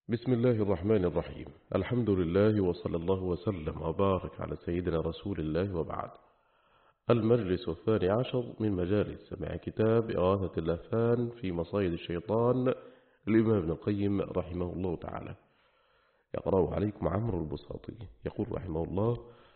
بسم الله الرحمن الرحيم. الحمد لله وصلى الله وسلم وبارك على سيدنا رسول الله وبعد. المجلس 12 من مجالس سماع كتاب إغاثة اللهفان في مصايد الشيطان للإمام ابن القيم رحمه الله تعالى. يقرأ عليكم عمرو البساطي. يقول رحمه الله: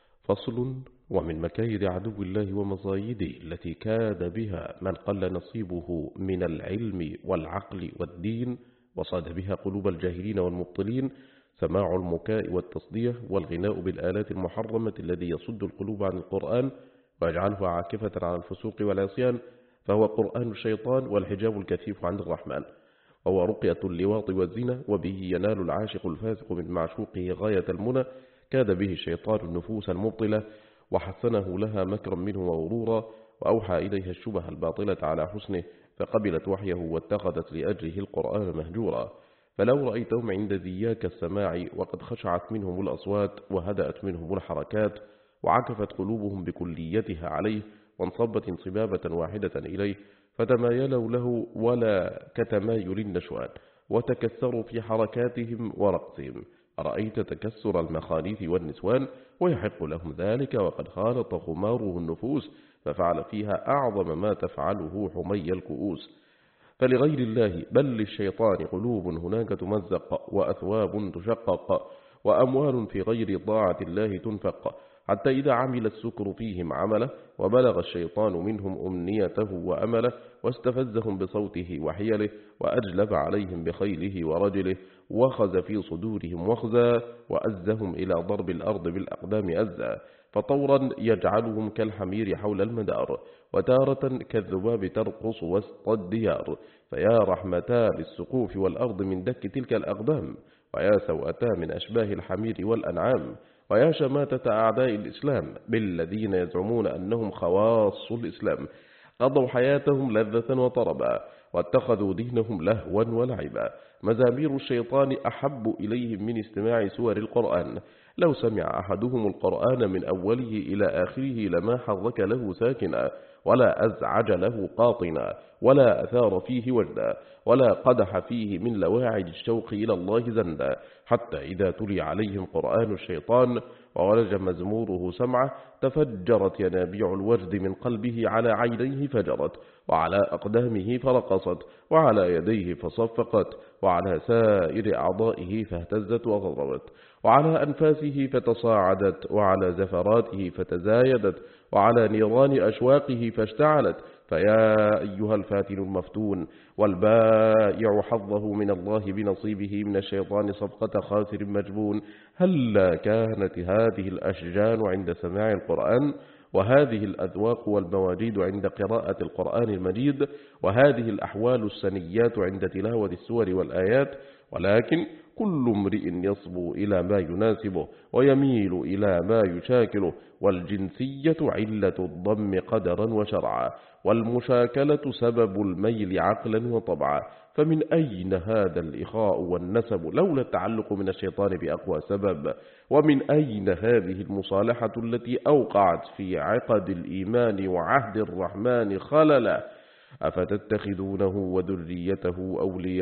فصل: ومن مكايد عدو الله ومصايده التي كاد بها من قل نصيبه من العلم والعقل والدين وصاد بها قلوب الجاهلين والمبطلين سماع المكاء والتصدية والغناء بالآلات المحرمة الذي يصد القلوب عن القرآن ويجعلها عاكفة على الفسوق والعصيان، فهو قرآن الشيطان والحجاب الكثيف عند الرحمن، وهو رقية اللواط والزنا، وبه ينال العاشق الفاسق من معشوقه غاية المنى. كاد به الشيطان النفوس المبطلة وحسنه لها مكرا منه وغرورا، وأوحى إليها الشبه الباطلة على حسنه فقبلت وحيه واتخذت لأجله القرآن مهجورا. فلو رأيتهم عند ذياك السماع وقد خشعت منهم الأصوات وهدأت منهم الحركات وعكفت قلوبهم بكليتها عليه وانصبت انصبابة واحدة إليه، فتمايلوا له ولا كتمايل النشوان وتكسروا في حركاتهم ورقصهم. أرأيت تكسر المخانيث والنسوان؟ ويحق لهم ذلك وقد خالط خماره النفوس ففعل فيها أعظم ما تفعله حمي الكؤوس. فلغير الله بل للشيطان قلوب هناك تمزق وأثواب تشقق وأموال في غير طاعة الله تنفق، حتى إذا عمل السكر فيهم عمله وبلغ الشيطان منهم أمنيته وأمله واستفزهم بصوته وحيله وأجلب عليهم بخيله ورجله وخز في صدورهم وخزا وأزهم إلى ضرب الأرض بالأقدام أزا، فطورا يجعلهم كالحمير حول المدار وتارة كالذباب ترقص وسط الديار. فيا رحمتا للسقوف والأرض من دك تلك الأقدام، ويا سوءتا من أشباه الحمير والأنعام، ويا شماتة أعداء الإسلام بالذين يزعمون أنهم خواص الإسلام، قضوا حياتهم لذة وطربا واتخذوا دينهم لهوا ولعبا. مزامير الشيطان أحب إليهم من استماع سور القرآن. لو سمع أحدهم القرآن من أوله إلى آخره لما حرك له ساكنا ولا أزعج له قاطنا ولا أثار فيه وجدا ولا قدح فيه من لواعج الشوق إلى الله زندا، حتى إذا تلي عليهم قرآن الشيطان وولج مزموره سمعه تفجرت ينابيع الوجد من قلبه على عينيه فجرت، وعلى أقدامه فرقصت، وعلى يديه فصفقت، وعلى سائر أعضائه فاهتزت وضربت، وعلى أنفاسه فتصاعدت، وعلى زفراته فتزايدت، وعلى نيران أشواقه فاشتعلت. فيا أيها الفاتن المفتون والبائع حظه من الله بنصيبه من الشيطان صفقة خاسر مجبون، هل كانت هذه الأشجان عند سماع القرآن، وهذه الأذواق والمواجيد عند قراءة القرآن المجيد، وهذه الأحوال السنيات عند تلاوة السور والآيات؟ ولكن كل امرئ يصبو إلى ما يناسبه ويميل إلى ما يشاكله، والجنسية علة الضم قدرا وشرعا، والمشاكلة سبب الميل عقلا وطبعا. فمن أين هذا الإخاء والنسب لولا التعلق من الشيطان بأقوى سبب؟ ومن أين هذه المصالحة التي أوقعت في عقد الإيمان وعهد الرحمن خللا؟ أفتتخذونه وذريته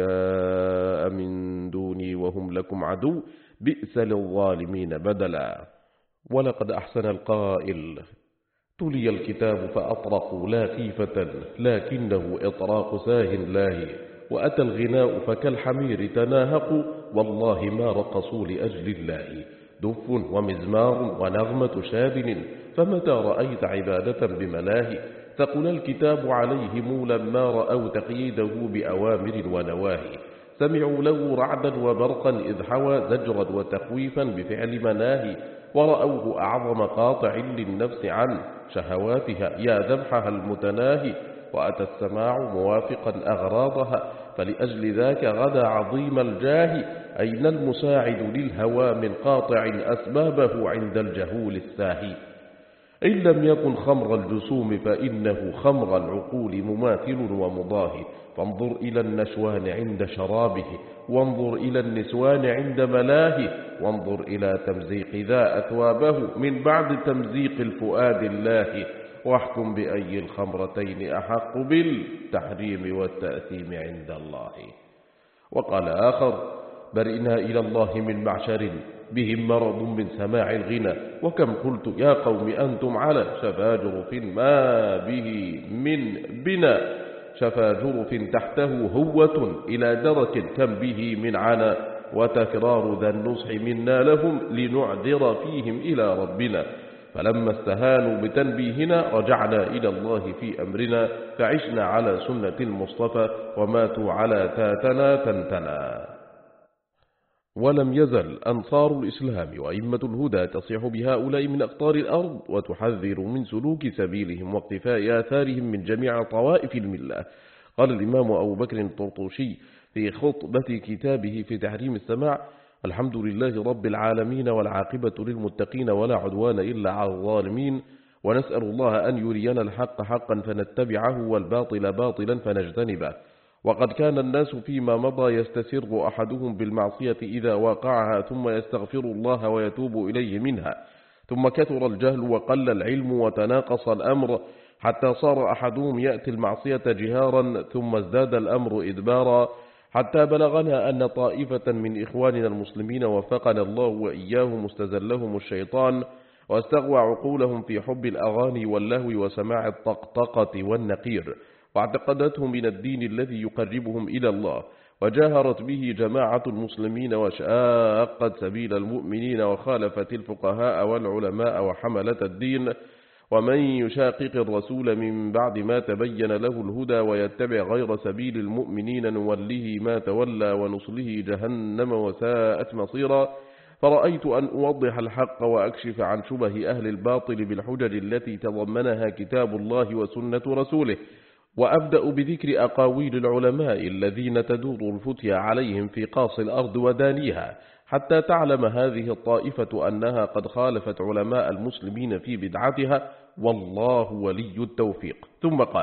أولياء من دوني وهم لكم عدو، بئس للظالمين بدلا. ولقد أحسن القائل: تلي الكتاب فأطرقوا لا خيفة لكنه إطراق ساه لاهي، وأتى الغناء فكالحمير تناهقوا والله ما رقصوا لأجل الله، دف ومزمار ونغمة شادن فمتى رأيت عبادة بملاهي، ثقل الكتاب عليهم لما رأوا تقييده بأوامر ونواهي، سمعوا له رعدا وبرقا إذ حوى زجرا وتخويفا بفعل مناهي، ورأوه أعظم قاطع للنفس عن شهواتها يا ذبحها المتناهي، وأتى السماع موافقا أغراضها فلأجل ذاك غدا عظيم الجاه، أين المساعد للهوى من قاطع أسبابه عند الجهول الساهي؟ إن لم يكن خمر الجسوم فإنه خمر العقول مماثل ومضاهي، فانظر إلى النشوان عند شرابه، وانظر إلى النسوان عند ملاهي، وانظر إلى تمزيق ذا أثوابه من بعد تمزيق الفؤاد الله، واحكم بأي الخمرتين أحق بالتحريم والتأثيم عند الله. وقال آخر: برئنا إلى الله من معشر بهم مرض من سماع الغنى، وكم قلت يا قوم أنتم على شفا جرف ما به من بنا، شفا جرف تحته هوة إلى درك كم به من عنا، وتكرار ذا النصح منا لهم لنعذر فيهم إلى ربنا، فلما استهانوا بتنبيهنا رجعنا إلى الله في أمرنا، فعشنا على سنة المصطفى وماتوا على تاتنا تنتنا. ولم يزل أنصار الإسلام وأئمة الهدى تصيح بهؤلاء من أقطار الأرض وتحذر من سلوك سبيلهم واقتفاء آثارهم من جميع طوائف الملة. قال الإمام أبو بكر الطرطوشي في خطبة كتابه في تحريم السماع: الحمد لله رب العالمين والعاقبة للمتقين ولا عدوان إلا على الظالمين، ونسأل الله أن يرينا الحق حقا فنتبعه والباطل باطلا فنجتنبه. وقد كان الناس فيما مضى يستسر أحدهم بالمعصية إذا واقعها ثم يستغفر الله ويتوب إليه منها، ثم كثر الجهل وقل العلم وتناقص الأمر حتى صار أحدهم يأتي المعصية جهارا ثم ازداد الأمر إدبارا، حتى بلغنا أن طائفة من إخواننا المسلمين وفقنا الله وإياهم استزلهم الشيطان واستغوى عقولهم في حب الأغاني واللهو وسماع الطقطقة والنقير، واعتقدته من الدين الذي يقربهم إلى الله، وجاهرت به جماعة المسلمين وشاقت سبيل المؤمنين وخالفت الفقهاء والعلماء وحملة الدين. ومن يشاقق الرسول من بعد ما تبين له الهدى ويتبع غير سبيل المؤمنين نوله ما تولى ونصله جهنم وساءت مصيرا. فرأيت أن أوضح الحق وأكشف عن شبه أهل الباطل بالحجج التي تضمنها كتاب الله وسنة رسوله، وأبدأ بذكر أقاويل العلماء الذين تدور الفتيا عليهم في قاص الأرض ودانيها، حتى تعلم هذه الطائفة أنها قد خالفت علماء المسلمين في بدعتها، والله ولي التوفيق. ثم قال: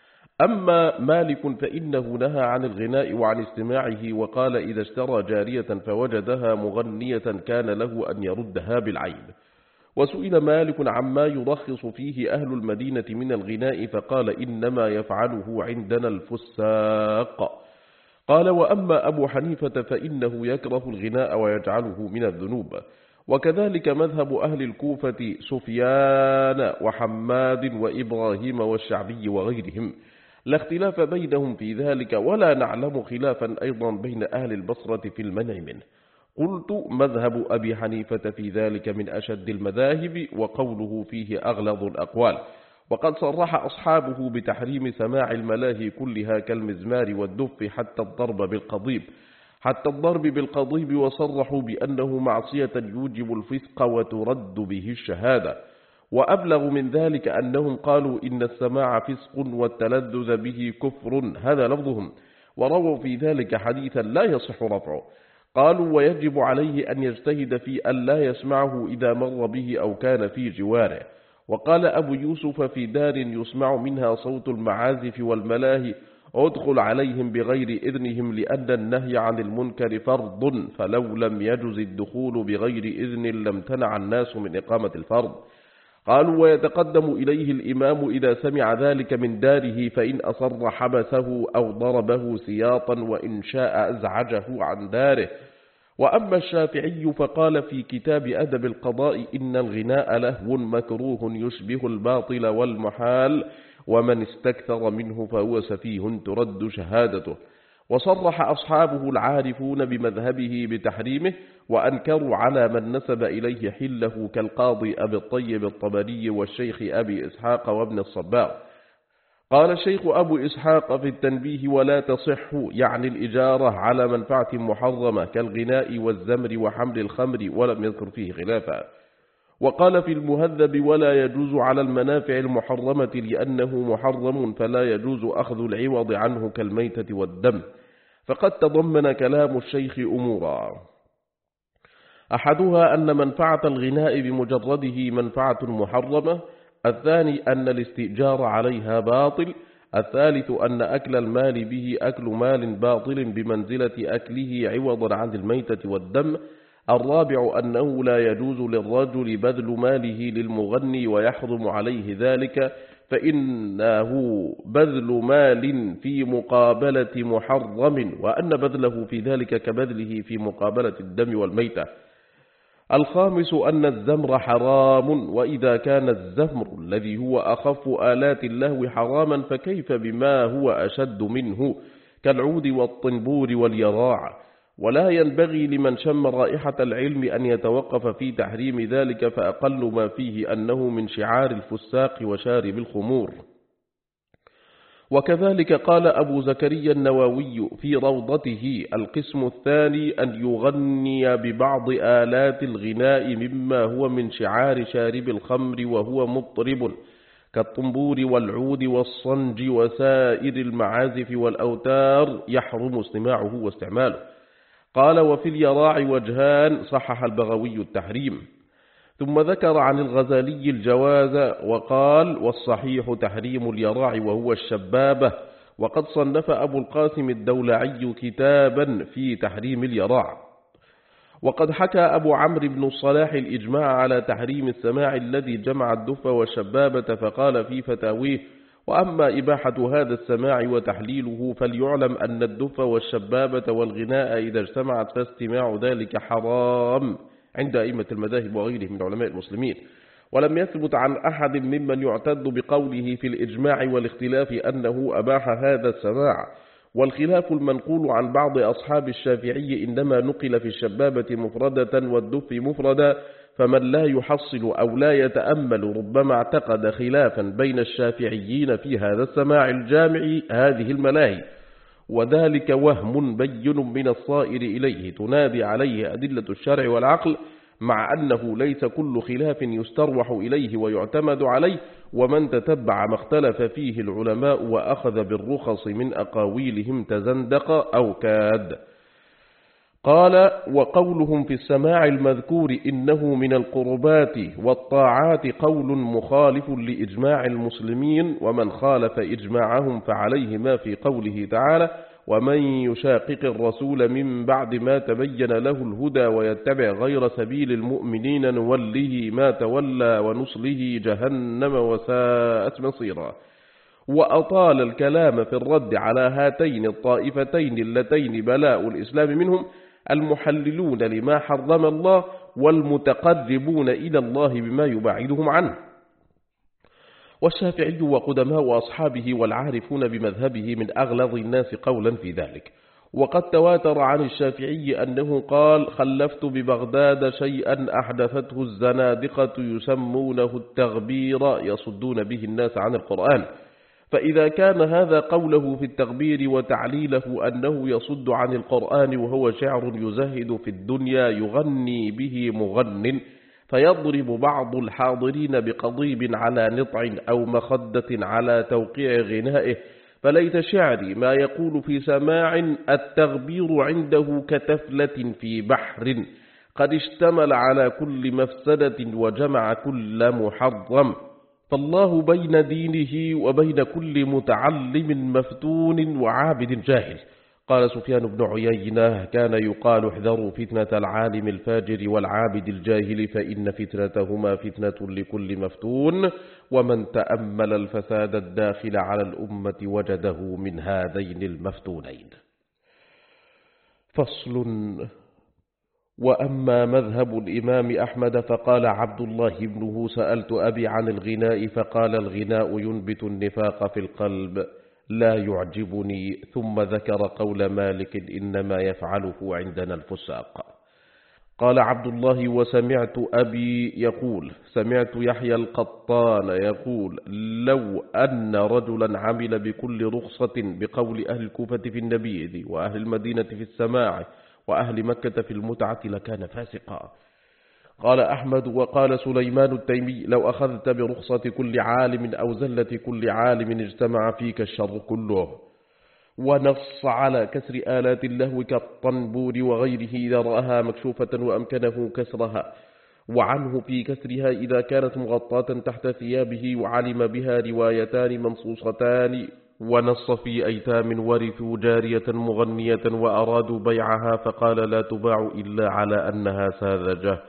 أما مالك فإنه نهى عن الغناء وعن استماعه، وقال: إذا اشترى جارية فوجدها مغنية كان له أن يردها بالعين. وسئل مالك عما يرخص فيه أهل المدينة من الغناء فقال: إنما يفعله عندنا الفساق. قال: وأما أبو حنيفة فإنه يكره الغناء ويجعله من الذنوب. وكذلك مذهب أهل الكوفة سفيان وحماد وإبراهيم والشعبي وغيرهم، لا اختلاف بينهم في ذلك، ولا نعلم خلافا أيضا بين أهل البصرة في المنع منه. قلت: مذهب أبي حنيفة في ذلك من أشد المذاهب، وقوله فيه أغلظ الأقوال، وقد صرح أصحابه بتحريم سماع الملاهي كلها كالمزمار والدف حتى الضرب بالقضيب، وصرحوا بأنه معصية يوجب الفسق وترد به الشهادة. وأبلغ من ذلك أنهم قالوا إن السماع فسق والتلذذ به كفر، هذا لفظهم، ورووا في ذلك حديثا لا يصح رفعه. قالوا: ويجب عليه أن يجتهد في أن لا يسمعه إذا مر به أو كان في جواره. وقال أبو يوسف: في دار يسمع منها صوت المعازف والملاهي ادخل عليهم بغير إذنهم، لأن النهي عن المنكر فرض، فلو لم يجز الدخول بغير إذن لم تنع الناس من إقامة الفرض. قالوا: ويتقدم إليه الإمام إذا سمع ذلك من داره، فإن أصر حبسه أو ضربه سياطا، وإن شاء أزعجه عن داره. وأما الشافعي فقال في كتاب أدب القضاء: إن الغناء لهو مكروه يشبه الباطل والمحال، ومن استكثر منه فهو سفيه ترد شهادته. وصرح أصحابه العارفون بمذهبه بتحريمه، وأنكروا على من نسب إليه حله كالقاضي أبي الطيب الطبري والشيخ أبي إسحاق وابن الصباغ. قال الشيخ أبو إسحاق في التنبيه: ولا تصح يعني الإجارة على منفعة محرمة كالغناء والزمر وحمل الخمر، ولم يذكر فيه خلافا. وقال في المهذب: ولا يجوز على المنافع المحرمة لأنه محرم، فلا يجوز أخذ العوض عنه كالميتة والدم. فقد تضمن كلام الشيخ أمورا: أحدها أن منفعة الغناء بمجرده منفعة محرمة، الثاني أن الاستئجار عليها باطل، الثالث أن أكل المال به أكل مال باطل بمنزلة أكله عوضا عن الميتة والدم، الرابع أنه لا يجوز للرجل بذل ماله للمغني ويحرم عليه ذلك، فإنه بذل مال في مقابلة محرم، وأن بذله في ذلك كبذله في مقابلة الدم والميتة. الخامس أن الزمر حرام، وإذا كان الزمر الذي هو أخف آلات اللهو حراما فكيف بما هو أشد منه كالعود والطنبور واليراع. ولا ينبغي لمن شم رائحة العلم أن يتوقف في تحريم ذلك، فأقل ما فيه أنه من شعار الفساق وشارب الخمور. وكذلك قال أبو زكريا النووي في روضته: القسم الثاني أن يغني ببعض آلات الغناء مما هو من شعار شارب الخمر وهو مطرب كالطنبور والعود والصنج وسائر المعازف والأوتار، يحرم استماعه واستعماله. قال: وفي اليراع وجهان، صحح البغوي التحريم. ثم ذكر عن الغزالي الجواز وقال: والصحيح تحريم اليراع وهو الشبابة. وقد صنف أبو القاسم الدولعي كتابا في تحريم اليراع. وقد حكى أبو عمرو بن الصلاح الإجماع على تحريم السماع الذي جمع الدف والشبابة، فقال في فتاويه: وأما إباحة هذا السماع وتحليله فليعلم أن الدف والشبابة والغناء إذا اجتمعت فاستماع ذلك حرام عند أئمة المذاهب وغيرهم من علماء المسلمين. ولم يثبت عن أحد ممن يعتد بقوله في الإجماع والاختلاف أنه أباح هذا السماع. والخلاف المنقول عن بعض أصحاب الشافعي إنما نقل في الشبابة مفردة والدف مفردا، فمن لا يحصل أو لا يتأمل ربما اعتقد خلافا بين الشافعيين في هذا السماع الجامع هذه الملاهي، وذلك وهم بين من الصائر إليه تنادي عليه أدلة الشرع والعقل، مع أنه ليس كل خلاف يستروح إليه ويعتمد عليه، ومن تتبع ما اختلف فيه العلماء وأخذ بالرخص من أقاويلهم تزندق أو كاد. قال: وقولهم في السماع المذكور إنه من القربات والطاعات قول مخالف لإجماع المسلمين، ومن خالف إجماعهم فعليه ما في قوله تعالى: ومن يشاقق الرسول من بعد ما تبين له الهدى ويتبع غير سبيل المؤمنين نوله ما تولى ونصله جهنم وساءت مصيرا. وأطال الكلام في الرد على هاتين الطائفتين اللتين بلاء الإسلام منهم: المحللون لما حرم الله والمتقربون إلى الله بما يبعدهم عنه. والشافعي وقدماء أصحابه والعارفون بمذهبه من أغلظ الناس قولا في ذلك. وقد تواتر عن الشافعي أنه قال: خلفت ببغداد شيئا أحدثته الزنادقة يسمونه التغبير يصدون به الناس عن القرآن. فإذا كان هذا قوله في التغبير وتعليله أنه يصد عن القرآن وهو شعر يزهد في الدنيا يغني به مغن، فيضرب بعض الحاضرين بقضيب على نطع أو مخدة على توقيع غنائه، فليت شعري ما يقول في سماع: التغبير عنده كتفلة في بحر قد اشتمل على كل مفسدة وجمع كل محرم، فالله بين دينه وبين كل متعلم مفتون وعابد جاهل. قال سفيان بن عيينة: كان يقال: احذروا فتنة العالم الفاجر والعابد الجاهل، فإن فتنتهما فتنة لكل مفتون، ومن تأمل الفساد الداخل على الأمة وجده من هذين المفتونين. فصل. وأما مذهب الإمام أحمد فقال عبد الله بنه: سألت أبي عن الغناء فقال: الغناء ينبت النفاق في القلب لا يعجبني. ثم ذكر قول مالك: إنما يفعله عندنا الفساق. قال عبد الله: وسمعت أبي يقول: سمعت يحيى القطان يقول: لو أن رجلا عمل بكل رخصة بقول أهل الكوفة في النبيذ وأهل المدينة في السماع وأهل مكة في المتعة لكان فاسقا. قال أحمد: وقال سليمان التيمي: لو أخذت برخصة كل عالم أو زلة كل عالم اجتمع فيك الشر كله. ونص على كسر آلات اللهو كالطنبور وغيره إذا رأها مكشوفة وأمكنه كسرها، وعنه في كسرها إذا كانت مغطاة تحت ثيابه وعلم بها روايتان منصوصتان. ونص في أيتام ورثوا جارية مغنية وأرادوا بيعها فقال: لا تباع إلا على أنها ساذجة،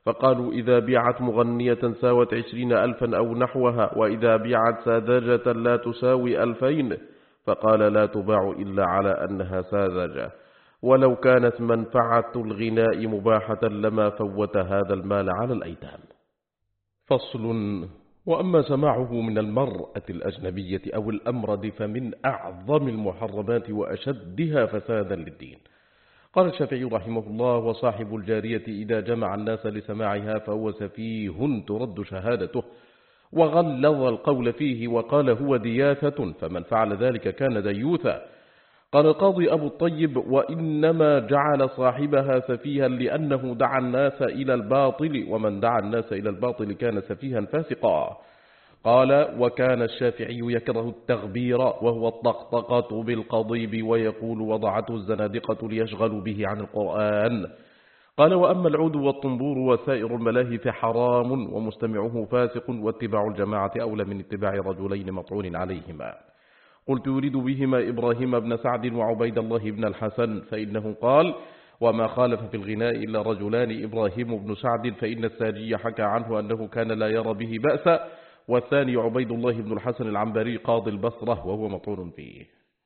فقالوا إذا بيعت مغنية ساوت 20,000 أو نحوها، وإذا بيعت ساذجة لا تساوي 2000، فقال لا تباع إلا على أنها ساذجة، ولو كانت منفعة الغناء مباحة لما فوت هذا المال على الأيتام. فصل. وأما سماعه من المرأة الأجنبية أو الأمرد فمن أعظم المحرمات وأشدها فسادا للدين. قال الشافعي رحمه الله: وصاحب الجارية إذا جمع الناس لسماعها فهو سفيه ترد شهادته، وغلظ القول فيه وقال هو دياثة، فمن فعل ذلك كان ديوثا. قال القاضي أبو الطيب: وإنما جعل صاحبها سفيها لأنه دعا الناس إلى الباطل، ومن دعا الناس إلى الباطل كان سفيها فاسقا. قال: وكان الشافعي يكره التغبير وهو الطقطقة بالقضيب، ويقول وضعته الزنادقة ليشغلوا به عن القرآن. قال: وأما العود والطنبور وسائر الملاهي فحرام، ومستمعه فاسق، واتباع الجماعة أولى من اتباع رجلين مطعون عليهما. قلت: يريد بهما إبراهيم بن سعد وعبيد الله بن الحسن، فإنه قال: وما خالف في الغناء إلا رجلان، إبراهيم بن سعد فإن الساجي حكى عنه أنه كان لا يرى به بأسا، والثاني عبيد الله بن الحسن العنبري قاضي البصرة وهو مطعون فيه.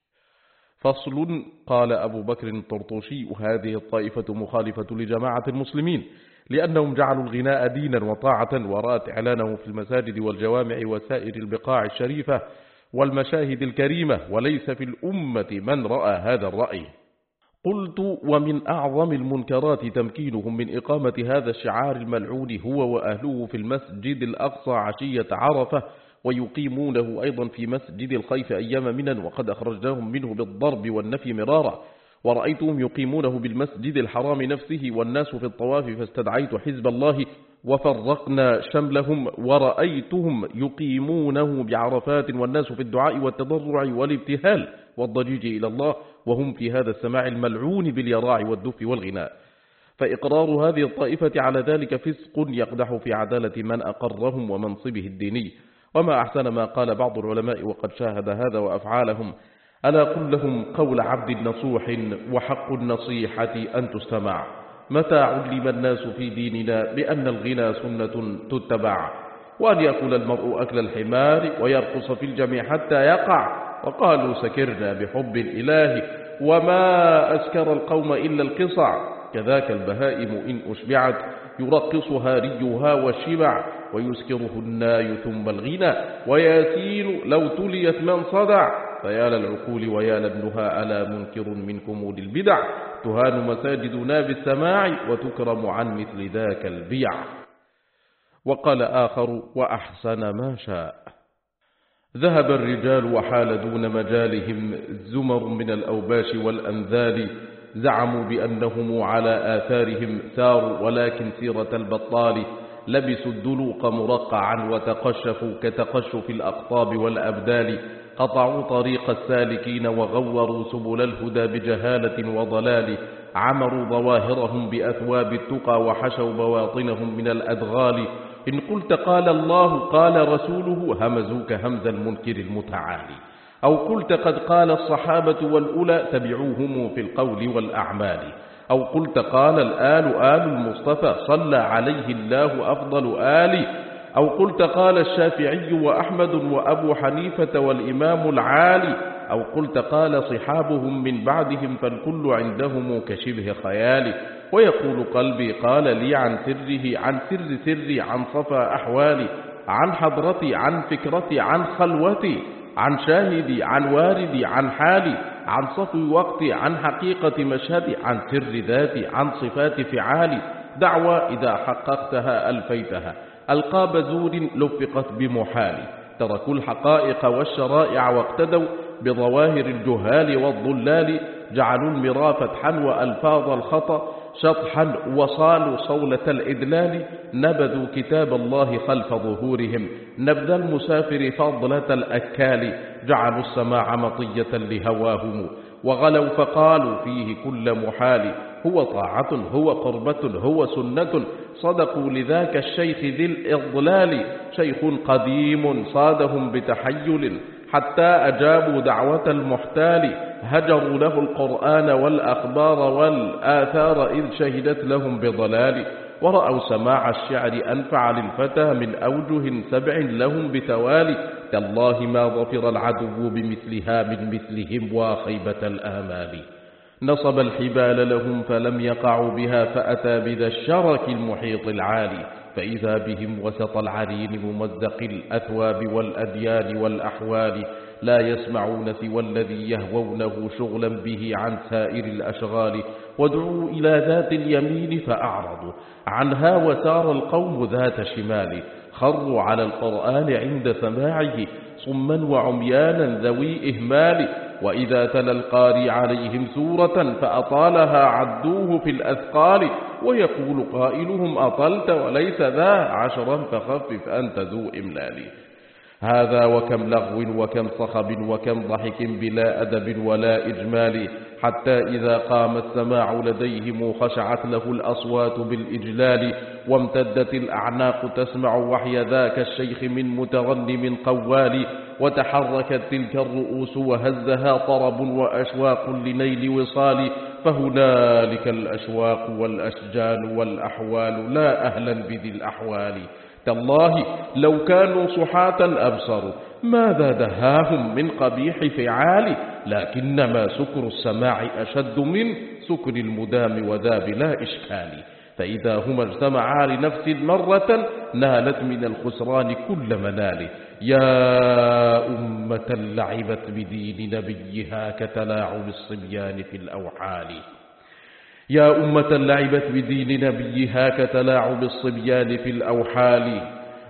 فصل. قال أبو بكر الطرطوشي: هذه الطائفة مخالفة لجماعة المسلمين، لأنهم جعلوا الغناء دينا وطاعة، ورأت إعلانه في المساجد والجوامع وسائر البقاع الشريفة والمشاهد الكريمة، وليس في الأمة من رأى هذا الرأي. قلت: ومن أعظم المنكرات تمكينهم من إقامة هذا الشعار الملعون هو وأهله في المسجد الأقصى عشية عرفة، ويقيمونه أيضا في مسجد الخيف أيام منا، وقد أخرجناهم منه بالضرب والنفي مرارا، ورأيتهم يقيمونه بالمسجد الحرام نفسه والناس في الطواف، فاستدعيت حزب الله وفرقنا شملهم، ورأيتهم يقيمونه بعرفات والناس في الدعاء والتضرع والابتهال والضجيج إلى الله، وهم في هذا السماع الملعون باليراع والدف والغناء. فإقرار هذه الطائفة على ذلك فسق يقدح في عدالة من أقرهم ومنصبه الديني. وما أحسن ما قال بعض العلماء وقد شاهد هذا وأفعالهم: ألا قل لهم قول عبد نصوح، وحق النصيحة أن تستمع، متى علم الناس في ديننا بأن الغنى سنة تتبع، وأن يأكل المرء أكل الحمار ويرقص في الجميع حتى يقع، وقالوا سكرنا بحب الإله، وما أسكر القوم إلا القصع، كذاك البهائم إن أشبعت يرقصها ريها والشبع، ويسكره الناي ثم الغنى، وياسين لو تليت من صدع، فيا للعقول ويا للنهى ألا منكر منكم للبدع، تهان مساجدنا بالسماع وتكرم عن مثل ذاك البيع. وقال آخر: وأحسن ما شاء. ذهب الرجال وحال دون مجالهم زمر من الأوباش والأنذال، زعموا بأنهم على آثارهم ساروا، ولكن سيرة البطال، لبسوا الدلوق مرقعا وتقشفوا كتقشف الأقطاب والأبدال، قطعوا طريق السالكين وغوروا سبل الهدى بجهالة وضلال، عمروا ظواهرهم بأثواب التقى وحشوا بواطنهم من الأدغال، إن قلت قال الله قال رسوله همزوك همز المنكر المتعالي، أو قلت قد قال الصحابة والأولى تبعوهم في القول والأعمال، أو قلت قال الآل آل المصطفى صلى عليه الله أفضل آل، أو قلت قال الشافعي وأحمد وأبو حنيفة والإمام العالي، أو قلت قال صحابهم من بعدهم فالكل عندهم كشبه خيال، ويقول قلبي قال لي عن سره عن سر سري عن صفا أحوالي، عن حضرتي عن فكرتي عن خلوتي، عن شاهدي عن واردي عن حالي، عن صفو وقتي عن حقيقة مشهدي، عن سر ذاتي عن صفات فعالي، دعوى إذا حققتها ألفيتها، ألقاب زور لفقت بمحال، تركوا الحقائق والشرائع واقتدوا بظواهر الجهال والضلال، جعلوا المرا فتحا وألفاظ الخطأ شطحا، وصالوا صولة الإدلال، نبذوا كتاب الله خلف ظهورهم نبذ المسافر فضلة الأكال، جعلوا السماع مطية لهواهم، وغلوا فقالوا فيه كل محال، هو طاعة هو قربة هو سنة، صدقوا لذاك الشيخ ذي الإضلال، شيخ قديم صادهم بتحيل حتى أجابوا دعوة المحتال، هجروا له القرآن والأخبار والآثار إذ شهدت لهم بضلال، ورأوا سماع الشعر أنفع للفتى من أوجه 7 لهم بتوالي. تالله ما ظفر العدو بمثلها من مثلهم وخيبة الآمال. نصب الحبال لهم فلم يقعوا بها فأتى بذا الشرك المحيط العالي، فإذا بهم وسط العرين ممزق الأثواب والأديان والأحوال، لا يسمعون سوى الذي يهوونه شغلا به عن سائر الأشغال. وادعوا إلى ذات اليمين فأعرضوا عنها وسار القوم ذات شمال، خروا على القرآن عند سماعه صما وعميانا ذوي إهمال. وإذا تلا القاري عليهم سورة فأطالها عدوه في الأثقال، ويقول قائلهم أطلت وليس ذا 10 فخفف أنت ذو إملال. هذا وكم لغو وكم صخب وكم ضحك بلا أدب ولا إجمال، حتى إذا قام السماع لديهم خشعت له الأصوات بالإجلال، وامتدت الأعناق تسمع وحي ذاك الشيخ من متغنم قوال، وتحركت تلك الرؤوس وهزها طرب وأشواق لنيل وصال، فهنالك الأشواق والأشجان والأحوال لا أهلا بذي الأحوال. تالله لو كانوا صحاة أبصروا ماذا دهاهم من قبيح فعال، لكنما سكر السماع أشد من سكر المدام وذا بلا إشكال. فإذا هما اجتمعا لنفس مرة نالت من الخسران كل منال. يا أمة لعبت بدين نبيها كتلاعب الصبيان في الأوحال. يا أمة لعبت بدين نبيها كتلاعب الصبيان في الأوحال،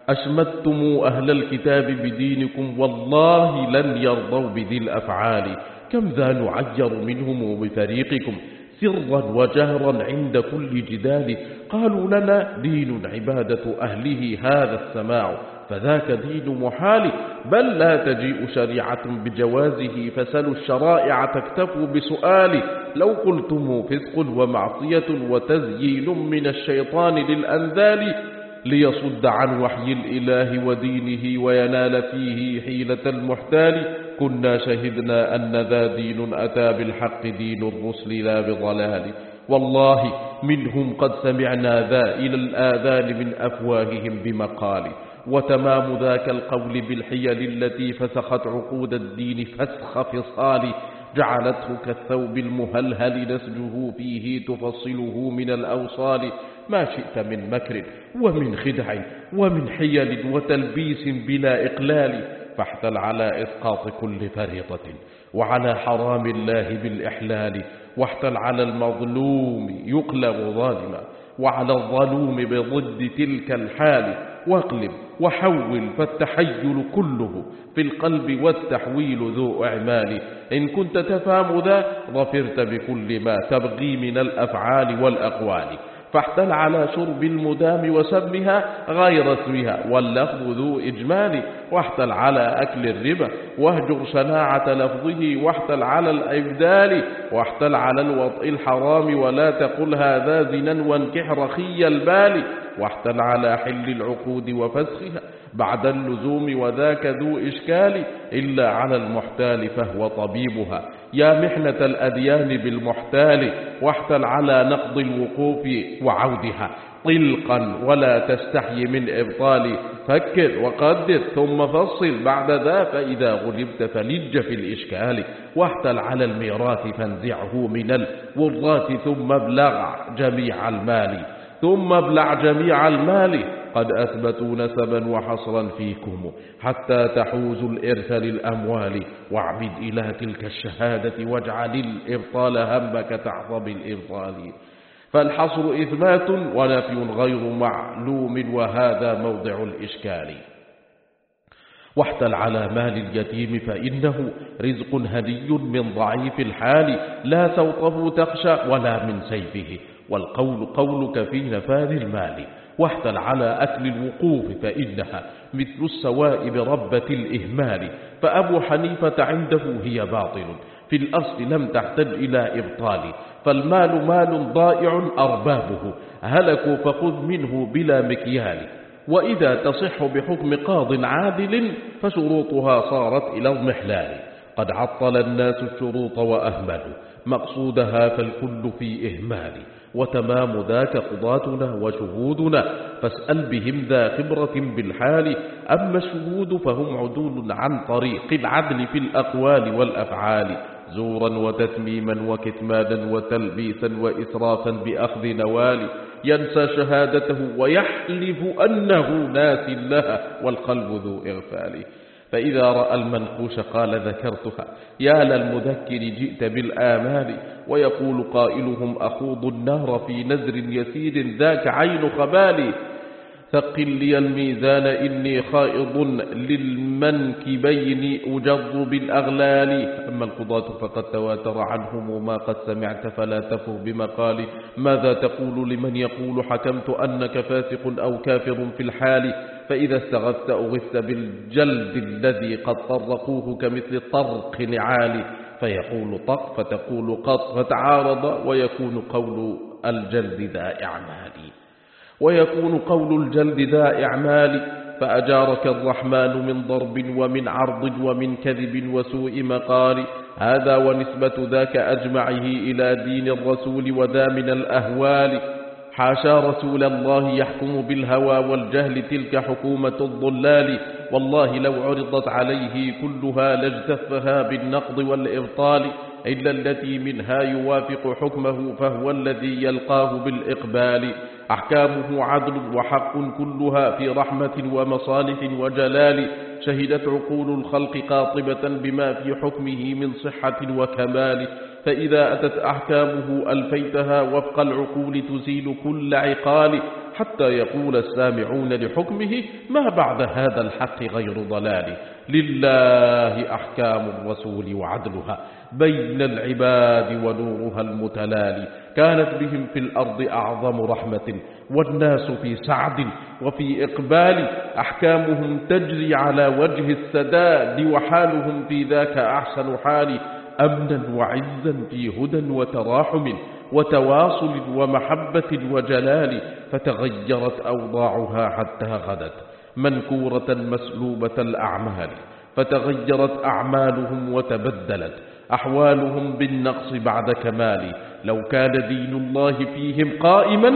أشمتم أهل الكتاب بدينكم والله لن يرضوا بذي الأفعال. كم ذا نعجر منهم بفريقكم سرا وجهرا عند كل جدال، قالوا لنا دين عبادة أهله هذا السماع فذاك دين محال. بل لا تجيء شريعة بجوازه فسلوا الشرائع تكتفوا بسؤال. لو قلتم فسق ومعصية وتزيين من الشيطان للأنذال، ليصد عن وحي الإله ودينه وينال فيه حيلة المحتال، كنا شهدنا أن ذا دين أتى بالحق دين الرسل لا بضلال. والله منهم قد سمعنا ذا إلى الآذان من أفواههم بمقال، وتمام ذاك القول بالحيل التي فسخت عقود الدين فسخ فصال، جعلته كالثوب المهلهل نسجه فيه تفصله من الأوصال. ما شئت من مكر ومن خدع ومن حيل وتلبيس بلا إقلال، فاحتل على إسقاط كل فريضة وعلى حرام الله بالإحلال، واحتل على المظلوم يقلب ظالما وعلى الظلوم بضد تلك الحال، واقلب وحول فالتحيل كله في القلب والتحويل ذو إعمال. إن كنت تفهم ذا ظفرت بكل ما تبغي من الأفعال والأقوال، فاحتل على شرب المدام وسمها غير اسمها واللفظ ذو إجمال، واحتل على أكل الربا واهجر شناعة لفظه، واحتل على الإبدال واحتل على الوطء الحرام ولا تقل هذا زنا وانكح رخي البال، واحتل على حل العقود وفسخها بعد اللزوم وذاك ذو إشكال، إلا على المحتال فهو طبيبها يا محنة الأديان بالمحتال، واحتل على نقض الوقوف وعودها طلقا ولا تستحي من إبطال، فكر وقدر ثم فصل بعد ذا فإذا غلبت فلج في الإشكال، واحتل على الميراث فانزعه من الوراث ثم ابلغ جميع المال، قد أثبتوا نسبا وحصرا فيكم حتى تحوزوا الإرث للأموال، واعبد إلى تلك الشهادة واجعل الإبطال همك تعظم الإبطال، فالحصر إثبات ونفي غير معلوم وهذا موضع الإشكال. واحتل على مال اليتيم فإنه رزق هدي من ضعيف الحال، لا سوطه تخشى ولا من سيفه، والقول قولك في نفاذ المال، واحتل على أكل الوقوف فإنها مثل السواء بربة الإهمال، فأبو حنيفة عنده هي باطل في الأصل لم تحتج إلى إبطال، فالمال مال ضائع أربابه هلكوا فخذ منه بلا مكيال، وإذا تصح بحكم قاض عادل فشروطها صارت إلى اضمحلال، قد عطل الناس الشروط وأهملوا مقصودها، فالكل في إهمال. وتمام ذاك قضاتنا وشهودنا، فاسأل بهم ذا خبرة بالحال. أما الشهود فهم عدول عن طريق العدل في الأقوال والأفعال، زورا وتتميما وكتمانا وتلبيسا وإسرافا بأخذ نوال. ينسى شهادته ويحلف أنه ناس لها والقلب ذو إغفال. فإذا رأى المنقوش قال ذكرتها، يا للمذكر جئت بالآمال. ويقول قائلهم أخوض النار في نزر يسير ذاك عين خبالي. ثقل لي الميزان إني خائض للمنكبين أجر بالأغلال. أما القضاة فقد تواتر عنهم ما قد سمعت فلا تفه بمقالي. ماذا تقول لمن يقول حكمت أنك فاسق أو كافر في الحال؟ فإذا استغثت أغثت بالجلد الذي قد طرقوه كمثل طرق نعال. فيقول طق فتقول قط فتعارض، ويكون قول الجلد ذا إعمال. فأجارك الرحمن من ضرب ومن عرض ومن كذب وسوء مقال. هذا ونسبة ذاك أجمعه إلى دين الرسول وذا من الأهوال. حاشا رسول الله يحكم بالهوى والجهل، تلك حكومة الضلال. والله لو عرضت عليه كلها لاجتثها بالنقض والإبطال، إلا التي منها يوافق حكمه فهو الذي يلقاه بالإقبال. أحكامه عدل وحق كلها في رحمة ومصالح وجلال. شهدت عقول الخلق قاطبة بما في حكمه من صحة وكمال. فإذا أتت أحكامه ألفيتها وفق العقول تزيل كل عقال، حتى يقول السامعون لحكمه ما بعد هذا الحق غير ضلال. لله أحكام الرسول وعدلها بين العباد ونورها المتلالي. كانت بهم في الأرض أعظم رحمة والناس في سعد وفي إقبال. أحكامهم تجري على وجه السداد وحالهم في ذاك أحسن حال. أمنا وعزا في هدى وتراحم وتواصل ومحبة وجلال. فتغيرت أوضاعها حتى غدت منكورة مسلوبة الأعمال. فتغيرت أعمالهم وتبدلت أحوالهم بالنقص بعد كمال. لو كان دين الله فيهم قائما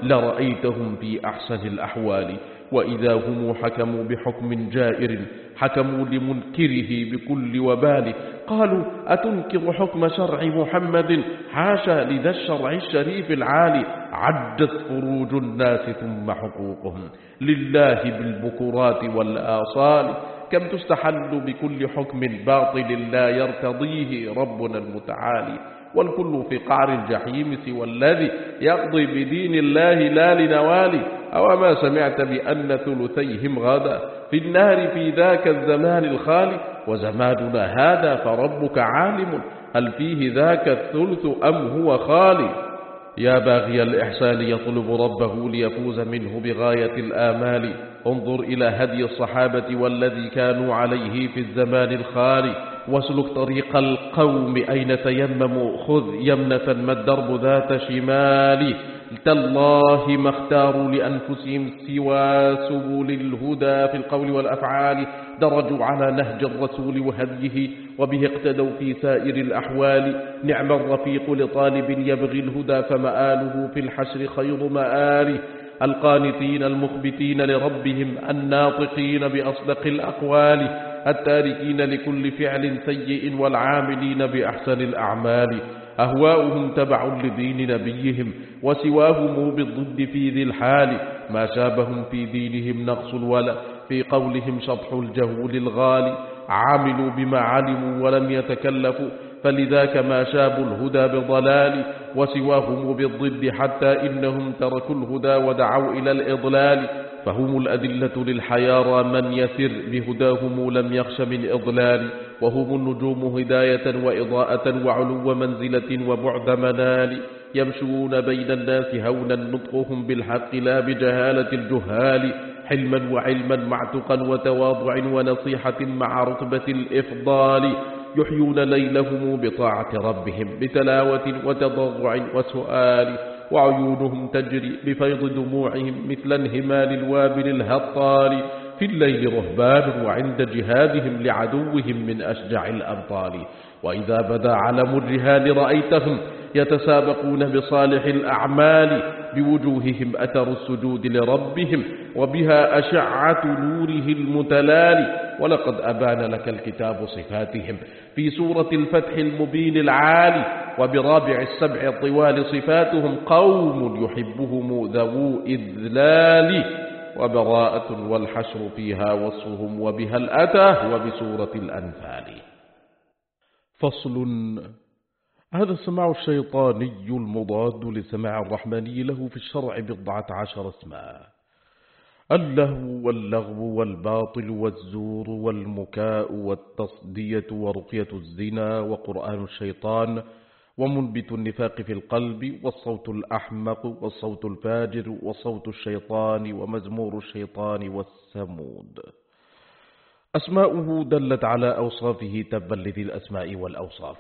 لرأيتهم في أحسن الأحوال. وإذا هم حكموا بحكم جائر حكموا لمنكره بكل وبال. قالوا أتنكر حكم شرع محمد؟ حاشا لذا الشرع الشريف العالي. عدت فروج الناس ثم حقوقهم لله بالبكرات والآصال. كم تستحل بكل حكم باطل لا يرتضيه ربنا المتعالي. والكل في قعر الجحيم سوى الذي يقضي بدين الله لا لنوالي. أو ما سمعت بأن ثلثيهم غدا في النار في ذاك الزمان الخالي؟ وزماننا هذا فربك عالم هل فيه ذاك الثلث أم هو خالي. يا باغي الإحسان يطلب ربه ليفوز منه بغاية الآمال. انظر إلى هدي الصحابة والذي كانوا عليه في الزمان الخالي. واسلك طريق القوم أين تيمموا خذ يمنة ما الدرب ذات شمال. تالله ما اختاروا لأنفسهم سوى سبل الهدى في القول والأفعال. درجوا على نهج الرسول وهديه وبه اقتدوا في سائر الأحوال. نعم الرفيق لطالب يبغي الهدى فمآله في الحشر خير مآل. القانتين المخبتين لربهم الناطقين بأصدق الأقوال. التاركين لكل فعل سيء والعاملين بأحسن الأعمال. أهواؤهم تبع لدين نبيهم وسواهم بالضد في ذي الحال. ما شابهم في دينهم نقص ولا في قولهم شطح الجهول الغالي. عملوا بما علموا ولم يتكلفوا فلذاك ما شابوا الهدى بضلال. وسواهم بالضد حتى إنهم تركوا الهدى ودعوا إلى الإضلال. فهم الأدلة للحيارى من يسر بهداهم لم يخش من إضلال. وهم النجوم هداية وإضاءة وعلو منزلة وبعد منال. يمشون بين الناس هونا نطقهم بالحق لا بجهالة الجهال. حلما وعلما مع تقى وتواضع ونصيحة مع رتبة الإفضال. يحيون ليلهم بطاعة ربهم بتلاوة وتضرع وسؤال. وعيونهم تجري بفيض دموعهم مثل انهمال الوابل الهطال. في الليل رهبان وعند جهادهم لعدوهم من أشجع الأبطال. وإذا بدا علم الرهان رأيتهم يتسابقون بصالح الأعمال، بوجوههم أثر السجود لربهم وبها أشعة نوره المتلال. ولقد أبان لك الكتاب صفاتهم في سورة الفتح المبين العالي. وبرابع السبع الطوال صفاتهم قوم يحبهم ذو إذلال، وبراءة والحشر فيها وصفهم وبها الأتاه وبسورة الأنفال. فصل. هذا السماع الشيطاني المضاد لسماع الرحمني له في الشرع 14 اسما: اللهو واللغو والباطل والزور والمكاء والتصدية ورقية الزنا وقرآن الشيطان ومنبت النفاق في القلب والصوت الأحمق والصوت الفاجر وصوت الشيطان ومزمور الشيطان والسمود. أسماؤه دلت على أوصافه تبا لذي الأسماء والأوصاف.